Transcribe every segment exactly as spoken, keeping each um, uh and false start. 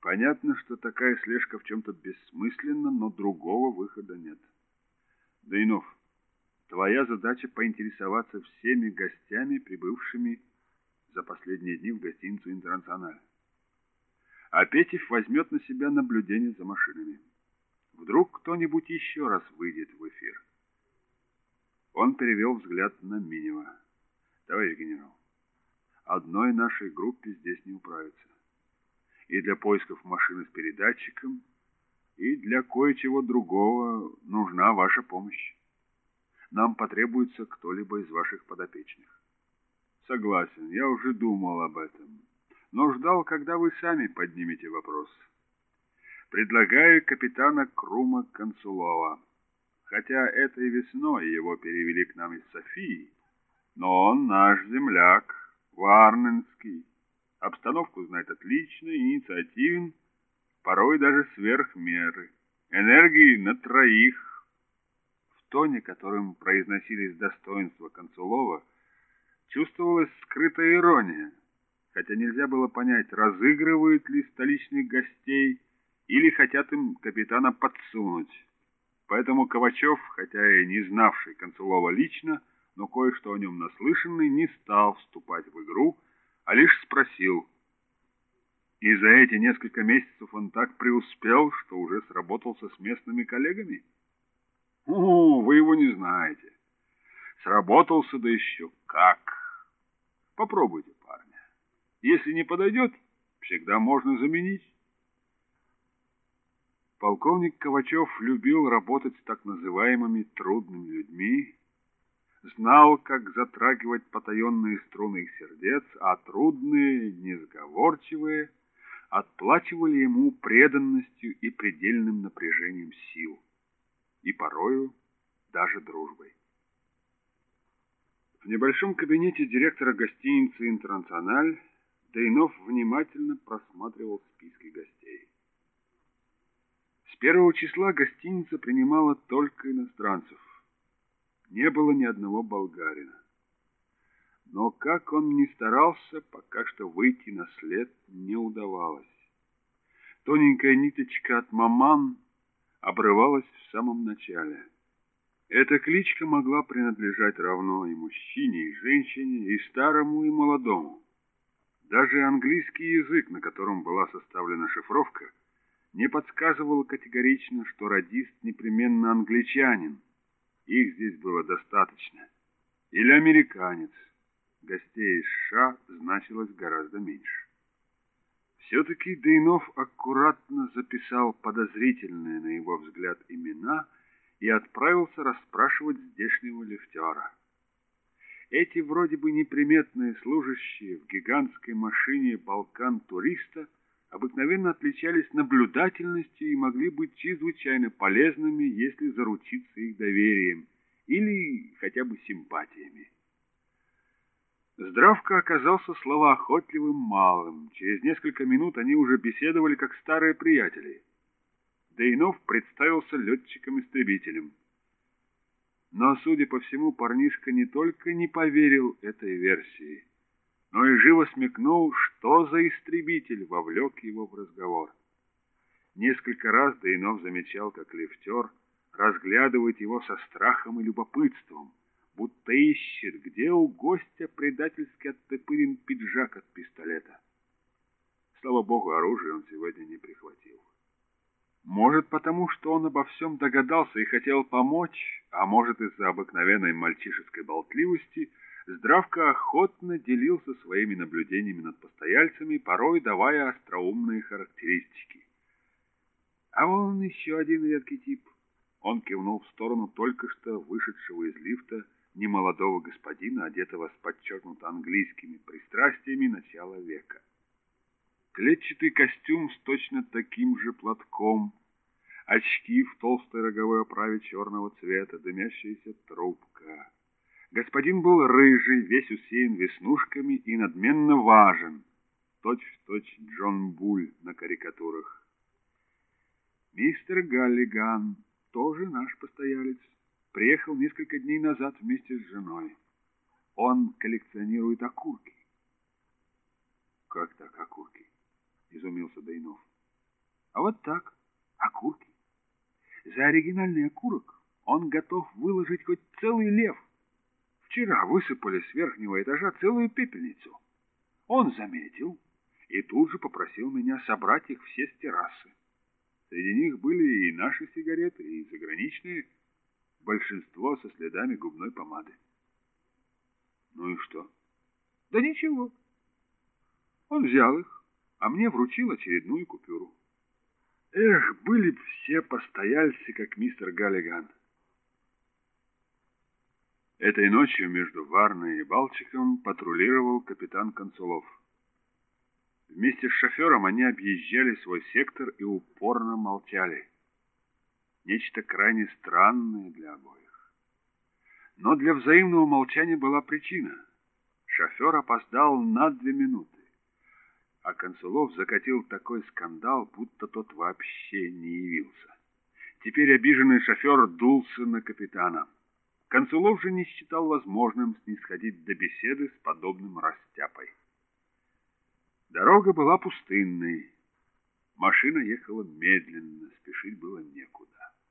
Понятно, что такая слежка в чем-то бессмысленна, но другого выхода нет. Даинов, твоя задача поинтересоваться всеми гостями, прибывшими за последние дни в гостиницу «Интернациональ». А Петев возьмет на себя наблюдение за машинами. Вдруг кто-нибудь еще раз выйдет в эфир. Он перевел взгляд на Минева. Товарищ генерал, одной нашей группе здесь не управится. И для поисков машины с передатчиком, и для кое-чего другого нужна ваша помощь. Нам потребуется кто-либо из ваших подопечных. Согласен, я уже думал об этом, но ждал, когда вы сами поднимете вопрос. Предлагаю капитана Крума Консулова. Хотя этой весной его перевели к нам из Софии, но он наш земляк, варненский. Обстановку знает отлично, инициативен, порой даже сверх меры. Энергии на троих. В тоне, которым произносились достоинства Консулова, чувствовалась скрытая ирония, хотя нельзя было понять, разыгрывают ли столичных гостей или хотят им капитана подсунуть. Поэтому Ковачев, хотя и не знавший Консулова лично, но кое-что о нем наслышанный, не стал вступать в игру, а лишь спросил. И за эти несколько месяцев он так преуспел, что уже сработался с местными коллегами? О, вы его не знаете. Сработался, да еще как. Попробуйте, парня. Если не подойдет, всегда можно заменить. Полковник Ковачев любил работать с так называемыми трудными людьми, знал, как затрагивать потаенные струны их сердец, а трудные, несговорчивые отплачивали ему преданностью и предельным напряжением сил, и порою даже дружбой. В небольшом кабинете директора гостиницы «Интернациональ» Даинов внимательно просматривал списки гостей. С первого числа гостиница принимала только иностранцев. Не было ни одного болгарина. Но как он ни старался, пока что выйти на след не удавалось. Тоненькая ниточка от маман обрывалась в самом начале. Эта кличка могла принадлежать равно и мужчине, и женщине, и старому, и молодому. Даже английский язык, на котором была составлена шифровка, не подсказывал категорично, что радист непременно англичанин. Их здесь было достаточно. Или американец. Гостей из США значилось гораздо меньше. Все-таки Даинов аккуратно записал подозрительные, на его взгляд, имена и отправился расспрашивать здешнего лифтера. Эти вроде бы неприметные служащие в гигантской машине «Балкан-туриста» обыкновенно отличались наблюдательностью и могли быть чрезвычайно полезными, если заручиться их доверием или хотя бы симпатиями. Здравко оказался словоохотливым малым. Через несколько минут они уже беседовали как старые приятели. Даинов представился летчиком-истребителем. Но, судя по всему, парнишка не только не поверил этой версии, но и живо смекнул, что за истребитель вовлек его в разговор. Несколько раз Даинов замечал, как лифтер разглядывает его со страхом и любопытством, будто ищет, где у гостя предательски оттопырен пиджак от пистолета. Слава богу, оружие он сегодня не прихватил. Может, потому что он обо всем догадался и хотел помочь, а может, из-за обыкновенной мальчишеской болтливости, Здравко охотно делился своими наблюдениями над постояльцами, порой давая остроумные характеристики. А вон еще один редкий тип. Он кивнул в сторону только что вышедшего из лифта немолодого господина, одетого с подчеркнуто английскими пристрастиями начала века. Клетчатый костюм с точно таким же платком, очки в толстой роговой оправе черного цвета, дымящаяся трубка. Господин был рыжий, весь усеян веснушками и надменно важен, точь-в-точь Джон Буль на карикатурах. Мистер Галлиган, тоже наш постоялец, приехал несколько дней назад вместе с женой. Он коллекционирует окурки. Как так окурки? Изумился Даинов. А вот так, окурки. За оригинальный окурок он готов выложить хоть целый лев. Вчера высыпали с верхнего этажа целую пепельницу. Он заметил и тут же попросил меня собрать их все с террасы. Среди них были и наши сигареты, и заграничные, большинство со следами губной помады. Ну и что? Да ничего. Он взял их, а мне вручил очередную купюру. Эх, были б все постояльцы, как мистер Галлиган. Этой ночью между Варной и Балчиком патрулировал капитан Консулов. Вместе с шофером они объезжали свой сектор и упорно молчали. Нечто крайне странное для обоих. Но для взаимного молчания была причина. Шофер опоздал на две минуты, а Консулов закатил такой скандал, будто тот вообще не явился. Теперь обиженный шофер дулся на капитана. Консулов же не считал возможным снисходить до беседы с подобным растяпой. Дорога была пустынной. Машина ехала медленно, спешить было некуда.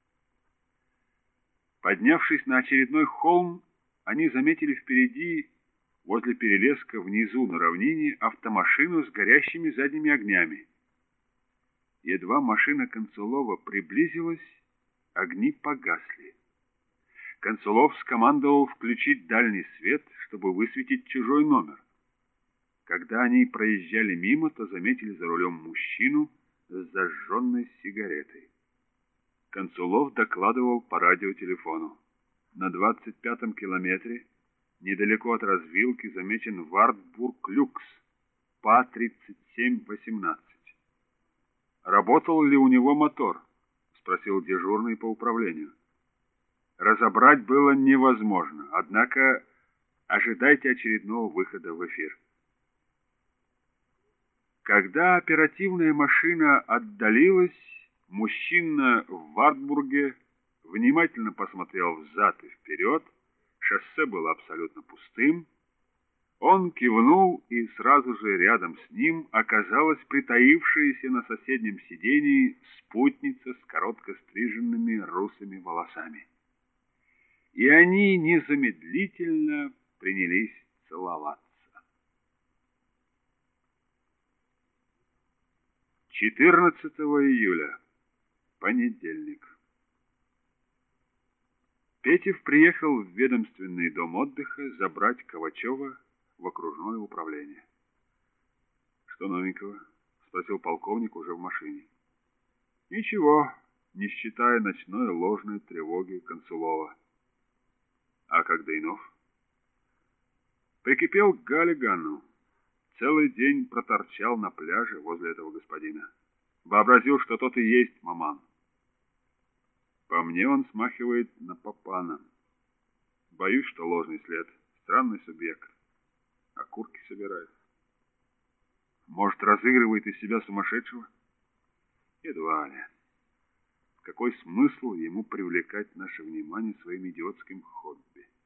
Поднявшись на очередной холм, они заметили впереди, возле перелеска внизу на равнине, автомашину с горящими задними огнями. Едва машина Консулова приблизилась, огни погасли. Консулов скомандовал включить дальний свет, чтобы высветить чужой номер. Когда они проезжали мимо, то заметили за рулем мужчину с зажженной сигаретой. Консулов докладывал по радиотелефону. На двадцать пятом километре, недалеко от развилки, замечен Вартбург-Люкс, Па тридцать семь восемнадцать. «Работал ли у него мотор?» — спросил дежурный по управлению. Разобрать было невозможно, однако ожидайте очередного выхода в эфир. Когда оперативная машина отдалилась, мужчина в Вартбурге внимательно посмотрел взад и вперед, шоссе было абсолютно пустым. Он кивнул, и сразу же рядом с ним оказалась притаившаяся на соседнем сидении спутница с коротко стриженными русыми волосами. И они незамедлительно принялись целоваться. четырнадцатого июля. Понедельник. Петев приехал в ведомственный дом отдыха забрать Ковачева в окружное управление. «Что новенького?» — спросил полковник уже в машине. «Ничего, не считая ночной ложной тревоги Консулова». «А как Дейнов?» «Прикипел к Галлигану. Целый день проторчал на пляже возле этого господина. Вообразил, что тот и есть маман. По мне он смахивает на Папана. Боюсь, что ложный след. Странный субъект. Окурки собирает. Может, разыгрывает из себя сумасшедшего? Едва ли. Какой смысл ему привлекать наше внимание своим идиотским хобби?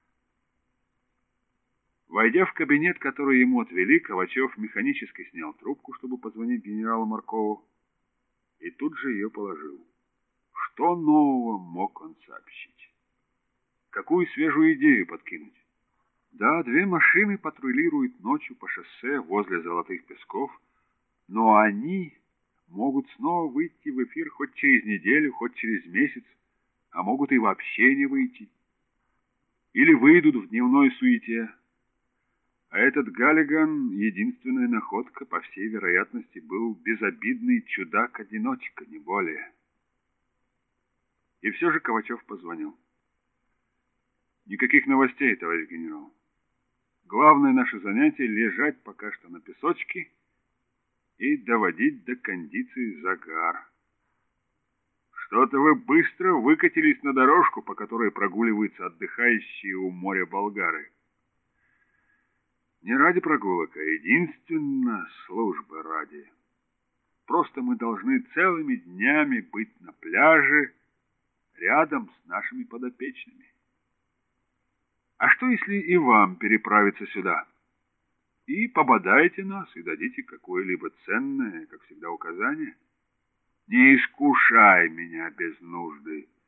Войдя в кабинет, который ему отвели, Ковачев механически снял трубку, чтобы позвонить генералу Маркову, и тут же ее положил. Что нового мог он сообщить? Какую свежую идею подкинуть? Да, две машины патрулируют ночью по шоссе возле Золотых Песков, но они могут снова выйти в эфир хоть через неделю, хоть через месяц, а могут и вообще не выйти. Или выйдут в дневной суете. А этот Галлиган, единственная находка, по всей вероятности, был безобидный чудак-одиночка, не более. И все же Ковачев позвонил. Никаких новостей, товарищ генерал. Главное наше занятие — лежать пока что на песочке и доводить до кондиции загар. Что-то вы быстро выкатились на дорожку, по которой прогуливаются отдыхающие у моря болгары. Не ради прогулок, а единственно службы ради. Просто мы должны целыми днями быть на пляже рядом с нашими подопечными. А что, если и вам переправиться сюда? И пободайте нас, и дадите какое-либо ценное, как всегда, указание. Не искушай меня без нужды.